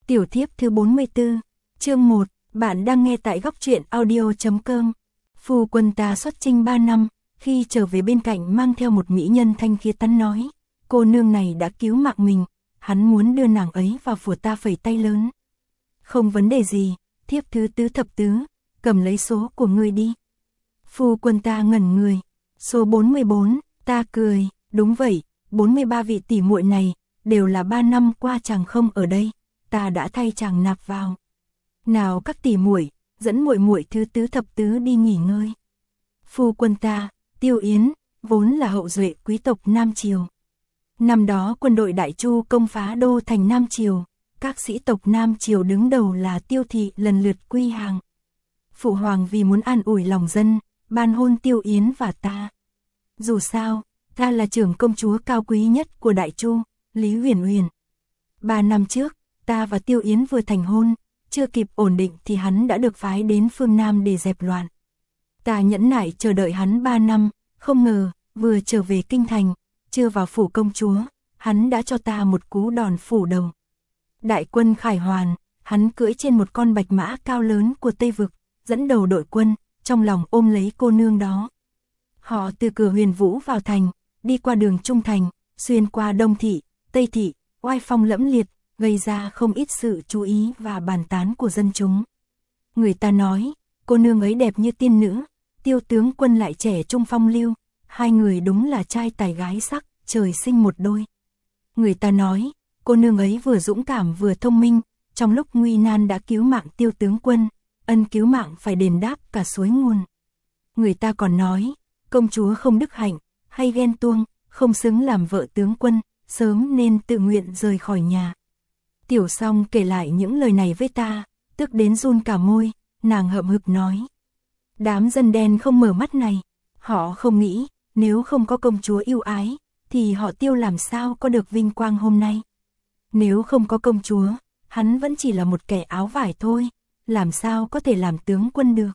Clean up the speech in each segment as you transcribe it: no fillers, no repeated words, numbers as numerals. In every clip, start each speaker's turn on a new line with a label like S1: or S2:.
S1: Tiểu thiếp thứ 44, chương 1, bạn đang nghe tại góc truyện audio.com. Phu quân ta xuất chinh 3 năm, khi trở về bên cạnh mang theo một mỹ nhân thanh khiết tắn nói, cô nương này đã cứu mạng mình, hắn muốn đưa nàng ấy vào phủ ta phẩy tay lớn. Không vấn đề gì, thiếp thứ tứ thập tứ, cầm lấy số của ngươi đi. Phu quân ta ngẩn người, số 44, ta cười, đúng vậy, 43 vị tỷ muội này, đều là 3 năm qua chàng không ở đây, ta đã thay chàng nạp vào. Nào các tỷ muội, dẫn muội muội thứ tứ thập tứ đi nghỉ ngơi. Phu quân ta, Tiêu Yến, vốn là hậu duệ quý tộc Nam Triều. Năm đó quân đội Đại Chu công phá đô thành Nam Triều, các sĩ tộc Nam Triều đứng đầu là Tiêu thị lần lượt quy hàng. Phụ hoàng vì muốn an ủi lòng dân, ban hôn Tiêu Yến và ta. Dù sao, ta là trưởng công chúa cao quý nhất của Đại Chu, Lý Huyền Huyền. 3 năm trước, ta và Tiêu Yến vừa thành hôn, chưa kịp ổn định thì hắn đã được phái đến phương Nam để dẹp loạn. Ta nhẫn nại chờ đợi hắn 3 năm, không ngờ, vừa trở về kinh thành, chưa vào phủ công chúa, hắn đã cho ta một cú đòn phủ đầu. Đại quân khải hoàn, hắn cưỡi trên một con bạch mã cao lớn của Tây Vực, dẫn đầu đội quân, trong lòng ôm lấy cô nương đó. Họ từ cửa Huyền Vũ vào thành, đi qua đường Trung Thành, xuyên qua Đông Thị, Tây Thị, oai phong lẫm liệt, gây ra không ít sự chú ý và bàn tán của dân chúng. Người ta nói, cô nương ấy đẹp như tiên nữ, Tiêu tướng quân lại trẻ trung phong lưu, hai người đúng là trai tài gái sắc, trời sinh một đôi. Người ta nói, cô nương ấy vừa dũng cảm vừa thông minh, trong lúc nguy nan đã cứu mạng Tiêu tướng quân, ân cứu mạng phải đền đáp cả suối nguồn. Người ta còn nói, công chúa không đức hạnh, hay ghen tuông, không xứng làm vợ tướng quân, sớm nên tự nguyện rời khỏi nhà. Tiểu Song kể lại những lời này với ta, tức đến run cả môi, nàng hậm hực nói. Đám dân đen không mở mắt này, họ không nghĩ, nếu không có công chúa yêu ái, thì họ Tiêu làm sao có được vinh quang hôm nay. Nếu không có công chúa, hắn vẫn chỉ là một kẻ áo vải thôi, làm sao có thể làm tướng quân được.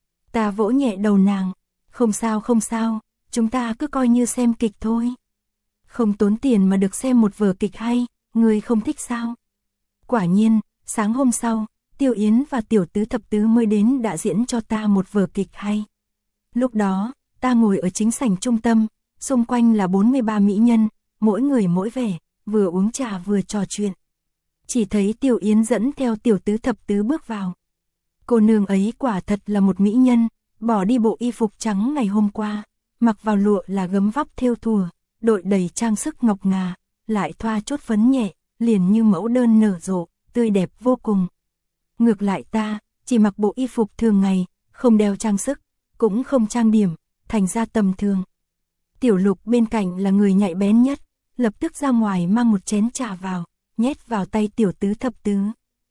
S1: Ta vỗ nhẹ đầu nàng, không sao, chúng ta cứ coi như xem kịch thôi. Không tốn tiền mà được xem một vở kịch hay, người không thích sao? Quả nhiên, sáng hôm sau, Tiêu Yến và Tiểu Tứ Thập Tứ mới đến đã diễn cho ta một vở kịch hay. Lúc đó, ta ngồi ở chính sảnh trung tâm, xung quanh là 43 mỹ nhân, mỗi người mỗi vẻ, vừa uống trà vừa trò chuyện. Chỉ thấy Tiêu Yến dẫn theo Tiểu Tứ Thập Tứ bước vào. Cô nương ấy quả thật là một mỹ nhân, bỏ đi bộ y phục trắng ngày hôm qua, mặc vào lụa là gấm vóc thêu thùa, đội đầy trang sức ngọc ngà, lại thoa chút phấn nhẹ, liền như mẫu đơn nở rộ, tươi đẹp vô cùng. Ngược lại ta, chỉ mặc bộ y phục thường ngày, không đeo trang sức, cũng không trang điểm, thành ra tầm thường. Tiểu Lục bên cạnh là người nhạy bén nhất, lập tức ra ngoài mang một chén trà vào, nhét vào tay Tiểu Tứ Thập Tứ.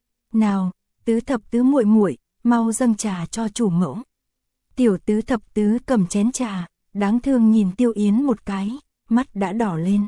S1: Nào, Tứ Thập Tứ muội muội, mau dâng trà cho chủ mẫu. Tiểu Tứ Thập Tứ cầm chén trà, đáng thương nhìn Tiêu Yến một cái, mắt đã đỏ lên.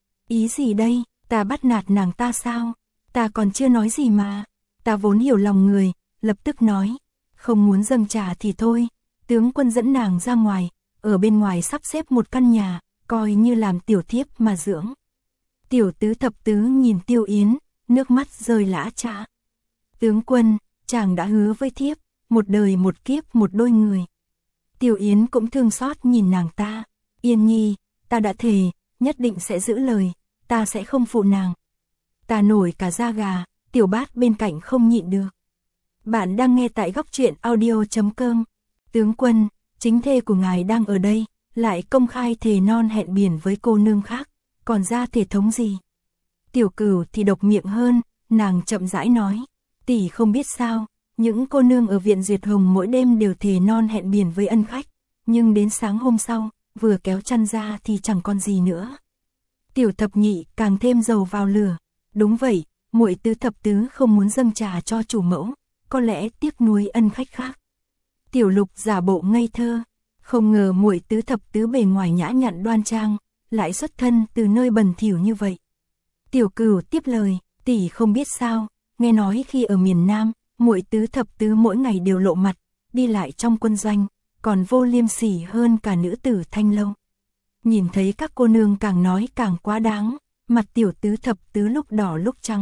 S1: Ý gì đây, ta bắt nạt nàng ta sao? Ta còn chưa nói gì mà. Ta vốn hiểu lòng người, lập tức nói, không muốn dâng trà thì thôi, tướng quân dẫn nàng ra ngoài, ở bên ngoài sắp xếp một căn nhà, coi như làm tiểu thiếp mà dưỡng. Tiểu Tứ Thập Tứ nhìn Tiêu Yến, nước mắt rơi lã chã. Tướng quân, chàng đã hứa với thiếp, một đời một kiếp một đôi người. Tiêu Yến cũng thương xót nhìn nàng ta, Yên Nhi, ta đã thề, nhất định sẽ giữ lời, ta sẽ không phụ nàng. Ta nổi cả da gà, Tiểu Bát bên cạnh không nhịn được. Bạn đang nghe tại góc truyện audio.com. Tướng quân, chính thê của ngài đang ở đây, lại công khai thề non hẹn biển với cô nương khác, còn ra thể thống gì? Tiểu Cửu thì độc miệng hơn, nàng chậm rãi nói, tỷ không biết sao, những cô nương ở viện Duyệt Hồng mỗi đêm đều thề non hẹn biển với ân khách, nhưng đến sáng hôm sau, vừa kéo chăn ra thì chẳng còn gì nữa. Tiểu Thập Nhị càng thêm dầu vào lửa, đúng vậy, muội Tứ Thập Tứ không muốn dâng trà cho chủ mẫu, có lẽ tiếc nuối ân khách khác. Tiểu Lục giả bộ ngây thơ, không ngờ muội Tứ Thập Tứ bề ngoài nhã nhặn đoan trang, lại xuất thân từ nơi bẩn thỉu như vậy. Tiểu Cửu tiếp lời, tỷ không biết sao, nghe nói khi ở miền Nam, muội Tứ Thập Tứ mỗi ngày đều lộ mặt, đi lại trong quân doanh, còn vô liêm sỉ hơn cả nữ tử Thanh Lâu. Nhìn thấy các cô nương càng nói càng quá đáng, mặt Tiểu Tứ Thập Tứ lúc đỏ lúc trắng,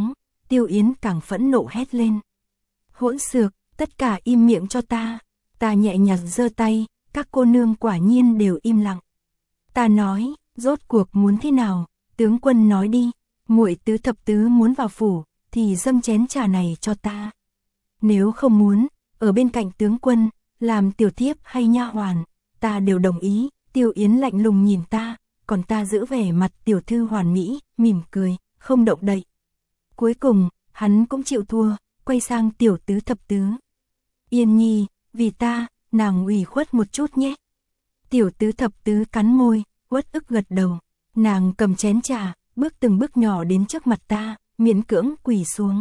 S1: Tiêu Yến càng phẫn nộ hét lên. Hỗn xược, tất cả im miệng cho ta. Ta nhẹ nhàng giơ tay, các cô nương quả nhiên đều im lặng. Ta nói, rốt cuộc muốn thế nào, tướng quân nói đi, muội tứ thập tứ muốn vào phủ, thì dâng chén trà này cho ta. Nếu không muốn, ở bên cạnh tướng quân, làm tiểu thiếp hay nha hoàn, ta đều đồng ý. Tiêu Yến lạnh lùng nhìn ta, còn ta giữ vẻ mặt tiểu thư hoàn mỹ, mỉm cười, không động đậy. Cuối cùng, hắn cũng chịu thua, quay sang tiểu tứ thập tứ. Yên Nhi, vì ta, nàng ủy khuất một chút nhé. Tiểu tứ thập tứ cắn môi, uất ức gật đầu. Nàng cầm chén trà, bước từng bước nhỏ đến trước mặt ta, miễn cưỡng quỳ xuống.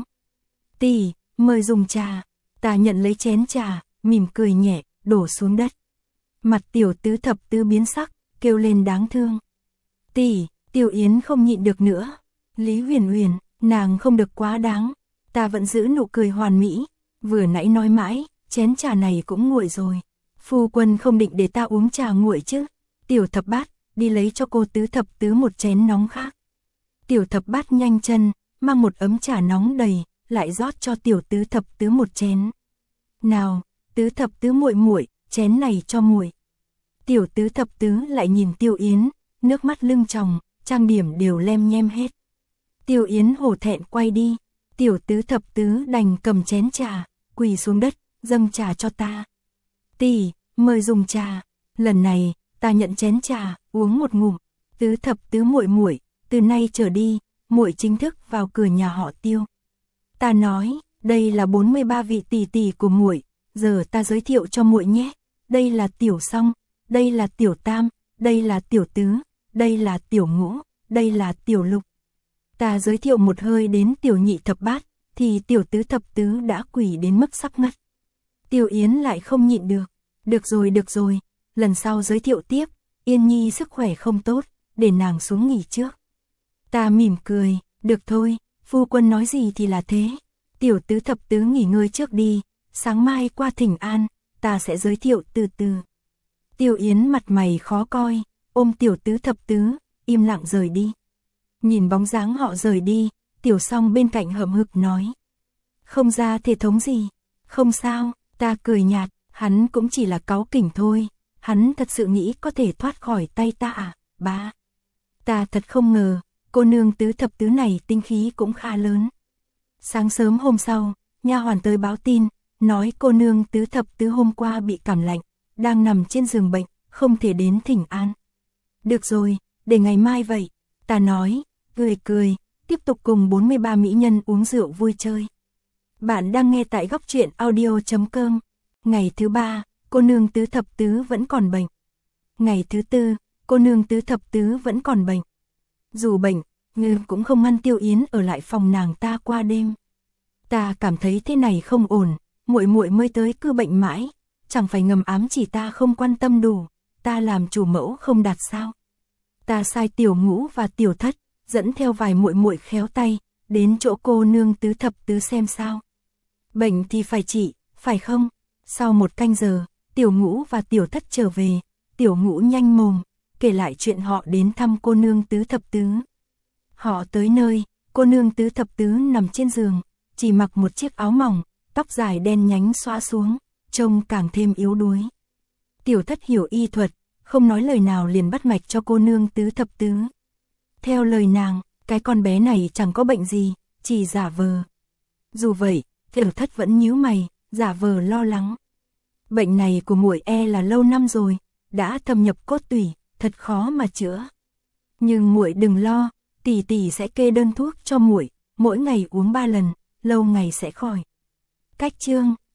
S1: Tỷ, mời dùng trà. Ta nhận lấy chén trà, mỉm cười nhẹ, đổ xuống đất. Mặt tiểu tứ thập tứ biến sắc, kêu lên đáng thương. Tỷ, Tiêu Yến không nhịn được nữa. Lý Huyền Huyền, nàng không được quá đáng. Ta vẫn giữ nụ cười hoàn mỹ. Vừa nãy nói mãi, chén trà này cũng nguội rồi. Phu quân không định để ta uống trà nguội chứ. Tiểu thập bát, đi lấy cho cô tứ thập tứ một chén nóng khác. Tiểu thập bát nhanh chân, mang một ấm trà nóng đầy, lại rót cho tiểu tứ thập tứ một chén. Nào, tứ thập tứ muội muội, chén này cho muội. Tiểu tứ thập tứ lại nhìn Tiêu Yến, nước mắt lưng tròng, trang điểm đều lem nhem hết. Tiêu Yến hổ thẹn quay đi, tiểu tứ thập tứ đành cầm chén trà, quỳ xuống đất, dâng trà cho ta. Tỷ, mời dùng trà. Lần này, ta nhận chén trà, uống một ngụm. Tứ thập tứ muội muội, từ nay trở đi, muội chính thức vào cửa nhà họ Tiêu. Ta nói, đây là 43 vị tỷ tỷ của muội, giờ ta giới thiệu cho muội nhé. Đây là tiểu song, đây là tiểu tam, đây là tiểu tứ, đây là tiểu ngũ, đây là tiểu lục. Ta giới thiệu một hơi đến tiểu nhị thập bát, thì tiểu tứ thập tứ đã quỳ đến mức sắp ngất. Tiêu Yến lại không nhịn được. Được rồi, lần sau giới thiệu tiếp. Yên Nhi sức khỏe không tốt, để nàng xuống nghỉ trước. Ta mỉm cười, được thôi, phu quân nói gì thì là thế. Tiểu tứ thập tứ nghỉ ngơi trước đi, sáng mai qua thỉnh an, ta sẽ giới thiệu từ từ. Tiêu Yến mặt mày khó coi, ôm tiểu tứ thập tứ, im lặng rời đi. Nhìn bóng dáng họ rời đi, tiểu song bên cạnh hậm hực nói. Không ra thể thống gì, không sao, ta cười nhạt, hắn cũng chỉ là cáu kỉnh thôi, hắn thật sự nghĩ có thể thoát khỏi tay ta à, ba. Ta thật không ngờ, cô nương tứ thập tứ này tinh khí cũng khá lớn. Sáng sớm hôm sau, nha hoàn tới báo tin, nói cô nương tứ thập tứ hôm qua bị cảm lạnh, đang nằm trên giường bệnh, không thể đến thỉnh an. Được rồi, để ngày mai vậy, ta nói, cười, tiếp tục cùng 43 mỹ nhân uống rượu vui chơi. Bạn đang nghe tại góc truyện audio.com. Ngày thứ 3, cô nương tứ thập tứ vẫn còn bệnh. Ngày thứ 4, cô nương tứ thập tứ vẫn còn bệnh. Dù bệnh, nhưng cũng không ngăn Tiêu Yến ở lại phòng nàng ta qua đêm. Ta cảm thấy thế này không ổn, muội mới tới cứ bệnh mãi, chẳng phải ngầm ám chỉ ta không quan tâm đủ, ta làm chủ mẫu không đạt sao? Ta sai tiểu ngũ và tiểu thất, dẫn theo vài muội khéo tay, đến chỗ cô nương tứ thập tứ xem sao. Bệnh thì phải trị, phải không? Sau 1 canh giờ, tiểu ngũ và tiểu thất trở về, tiểu ngũ nhanh mồm, kể lại chuyện họ đến thăm cô nương tứ thập tứ. Họ tới nơi, cô nương tứ thập tứ nằm trên giường, chỉ mặc một chiếc áo mỏng, tóc dài đen nhánh xõa xuống, trông càng thêm yếu đuối. Tiểu thất hiểu y thuật, không nói lời nào liền bắt mạch cho cô nương tứ thập tứ. Theo lời nàng, cái con bé này chẳng có bệnh gì, chỉ giả vờ. Dù vậy, tiểu thất vẫn nhíu mày, giả vờ lo lắng. Bệnh này của muội là lâu năm rồi, đã thâm nhập cốt tủy, thật khó mà chữa. Nhưng muội đừng lo, tỷ tỷ sẽ kê đơn thuốc cho muội, mỗi ngày uống 3 lần, lâu ngày sẽ khỏi. Cách chương